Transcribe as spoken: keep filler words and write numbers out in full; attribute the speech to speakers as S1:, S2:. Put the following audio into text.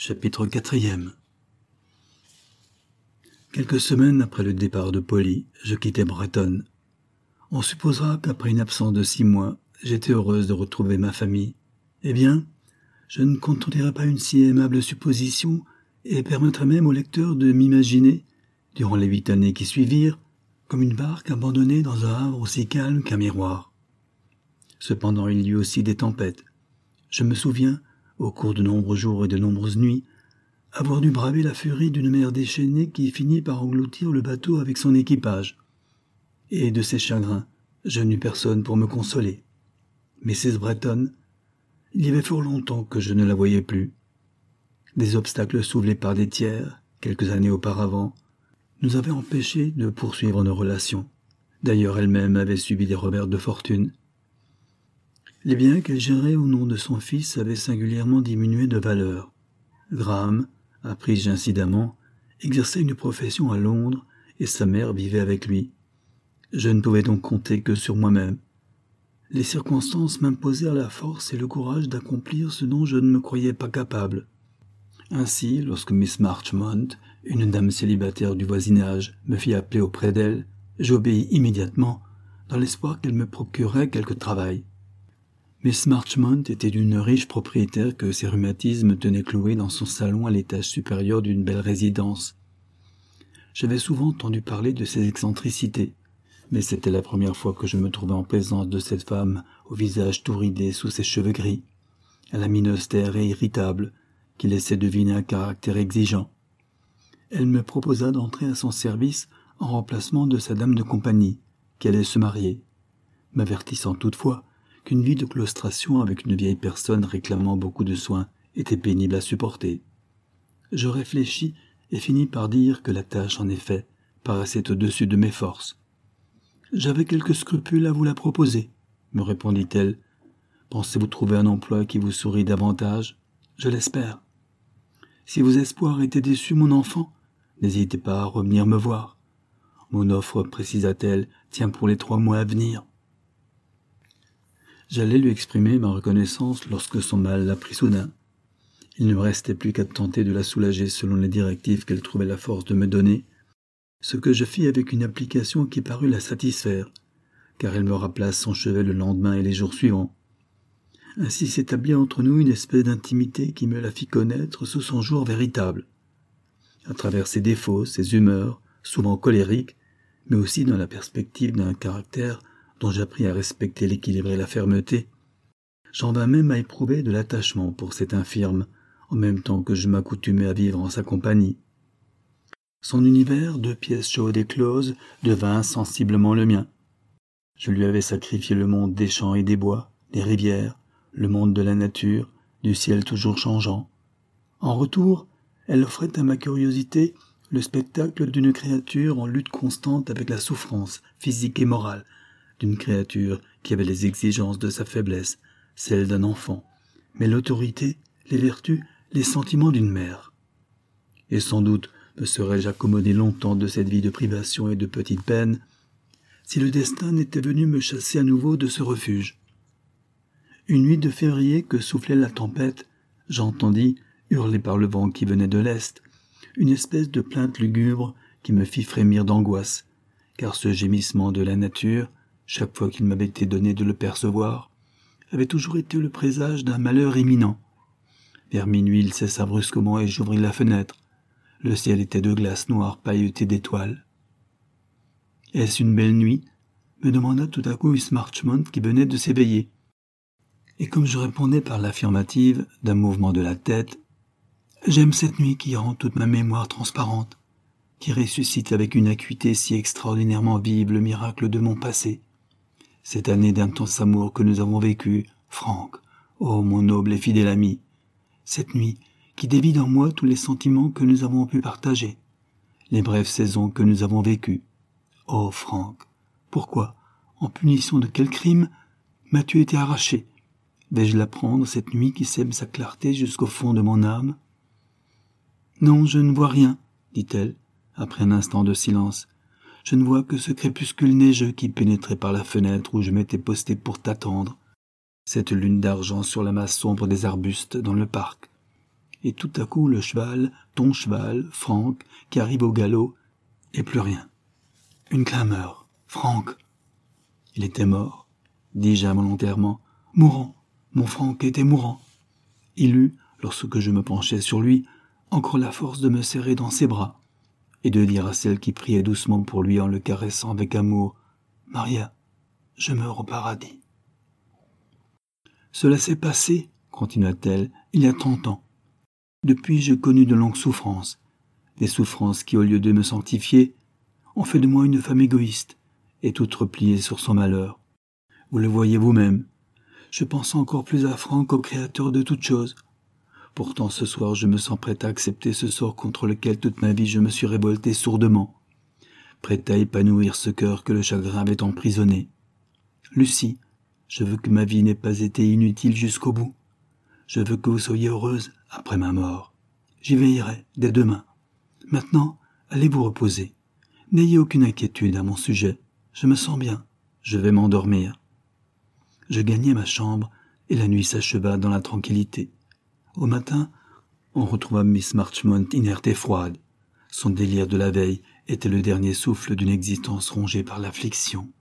S1: Chapitre quatrième. Quelques semaines après le départ de Polly, je quittais Breton. On supposera qu'après une absence de six mois, j'étais heureuse de retrouver ma famille. Eh bien, je ne contredirai pas une si aimable supposition et permettrai même au lecteur de m'imaginer, durant les huit années qui suivirent, comme une barque abandonnée dans un havre aussi calme qu'un miroir. Cependant, il y eut aussi des tempêtes. Je me souviens, au cours de nombreux jours et de nombreuses nuits, avoir dû braver la furie d'une mer déchaînée qui finit par engloutir le bateau avec son équipage. Et de ces chagrins, je n'eus personne pour me consoler. missus Breton, il y avait fort longtemps que je ne la voyais plus. Des obstacles soulevés par des tiers, quelques années auparavant, nous avaient empêchés de poursuivre nos relations. D'ailleurs, elle-même avait subi des revers de fortune. Les biens qu'elle gérait au nom de son fils avaient singulièrement diminué de valeur. Graham, appris-je incidemment, exerçait une profession à Londres et sa mère vivait avec lui. Je ne pouvais donc compter que sur moi-même. Les circonstances m'imposèrent la force et le courage d'accomplir ce dont je ne me croyais pas capable. Ainsi, lorsque Miss Marchmont, une dame célibataire du voisinage, me fit appeler auprès d'elle, j'obéis immédiatement, dans l'espoir qu'elle me procurerait quelque travail. Miss Marchmont était d'une riche propriétaire que ses rhumatismes tenaient clouée dans son salon à l'étage supérieur d'une belle résidence. J'avais souvent entendu parler de ses excentricités, mais c'était la première fois que je me trouvais en présence de cette femme au visage tout ridé sous ses cheveux gris, à la mine austère et irritable, qui laissait deviner un caractère exigeant. Elle me proposa d'entrer à son service en remplacement de sa dame de compagnie, qui allait se marier, m'avertissant toutefois qu'une vie de claustration avec une vieille personne réclamant beaucoup de soins était pénible à supporter. Je réfléchis et finis par dire que la tâche, en effet, paraissait au-dessus de mes forces. « J'avais quelques scrupules à vous la proposer, » me répondit-elle. « Pensez-vous trouver un emploi qui vous sourit davantage ? Je l'espère. Si vos espoirs étaient déçus, mon enfant, n'hésitez pas à revenir me voir. Mon offre, précisa-t-elle, tient pour les trois mois à venir. » J'allais lui exprimer ma reconnaissance lorsque son mal la prit soudain. Il ne me restait plus qu'à tenter de la soulager selon les directives qu'elle trouvait la force de me donner, ce que je fis avec une application qui parut la satisfaire, car elle me rappela son chevet le lendemain et les jours suivants. Ainsi s'établit entre nous une espèce d'intimité qui me la fit connaître sous son jour véritable. À travers ses défauts, ses humeurs, souvent colériques, mais aussi dans la perspective d'un caractère dont j'appris à respecter l'équilibre et la fermeté, j'en vins même à éprouver de l'attachement pour cette infirme, en même temps que je m'accoutumais à vivre en sa compagnie. Son univers, deux pièces chaudes et closes, devint sensiblement le mien. Je lui avais sacrifié le monde des champs et des bois, des rivières, le monde de la nature, du ciel toujours changeant. En retour, elle offrait à ma curiosité le spectacle d'une créature en lutte constante avec la souffrance physique et morale, d'une créature qui avait les exigences de sa faiblesse, celles d'un enfant, mais l'autorité, les vertus, les sentiments d'une mère. Et sans doute me serais-je accommodé longtemps de cette vie de privation et de petites peines, si le destin n'était venu me chasser à nouveau de ce refuge. Une nuit de février que soufflait la tempête, j'entendis, hurler par le vent qui venait de l'est, une espèce de plainte lugubre qui me fit frémir d'angoisse, car ce gémissement de la nature, chaque fois qu'il m'avait été donné de le percevoir, avait toujours été le présage d'un malheur imminent. Vers minuit, il cessa brusquement et j'ouvris la fenêtre. Le ciel était de glace noire pailletée d'étoiles. « Est-ce une belle nuit ?» me demanda tout à coup Miss Marchmont qui venait de s'éveiller. Et comme je répondais par l'affirmative, d'un mouvement de la tête, « J'aime cette nuit qui rend toute ma mémoire transparente, qui ressuscite avec une acuité si extraordinairement vive le miracle de mon passé. Cette année d'intense amour que nous avons vécue, Franck, ô mon noble et fidèle ami, cette nuit qui dévide en moi tous les sentiments que nous avons pu partager, les brèves saisons que nous avons vécues. Ô Franck, pourquoi, en punition de quel crime, m'as-tu été arraché ? Vais-je l'apprendre cette nuit qui sème sa clarté jusqu'au fond de mon âme ? Non, je ne vois rien, dit-elle, après un instant de silence. Je ne vois que ce crépuscule neigeux qui pénétrait par la fenêtre où je m'étais posté pour t'attendre, cette lune d'argent sur la masse sombre des arbustes dans le parc. et tout à coup le cheval, ton cheval, Franck, qui arrive au galop, et plus rien. Une clameur. Franck. Il était mort, dis-je involontairement. Mourant. Mon Franck était mourant. Il eut, lorsque je me penchai sur lui, encore la force de me serrer dans ses bras, et de dire à celle qui priait doucement pour lui en le caressant avec amour, « Maria, je meurs au paradis. » Cela s'est passé, continua-t-elle, il y a trente ans. Depuis, j'ai connu de longues souffrances, des souffrances qui, au lieu de me sanctifier, ont fait de moi une femme égoïste et toute repliée sur son malheur. Vous le voyez vous-même, je pense encore plus à Franck qu'au Créateur de toutes choses. Pourtant, ce soir, je me sens prête à accepter ce sort contre lequel toute ma vie je me suis révoltée sourdement, prête à épanouir ce cœur que le chagrin avait emprisonné. Lucie, je veux que ma vie n'ait pas été inutile jusqu'au bout. Je veux que vous soyez heureuse après ma mort. J'y veillerai dès demain. Maintenant, allez vous reposer. N'ayez aucune inquiétude à mon sujet. Je me sens bien. Je vais m'endormir. Je gagnai ma chambre et la nuit s'acheva dans la tranquillité. Au matin, on retrouva Miss Marchmont inerte et froide. Son délire de la veille était le dernier souffle d'une existence rongée par l'affliction.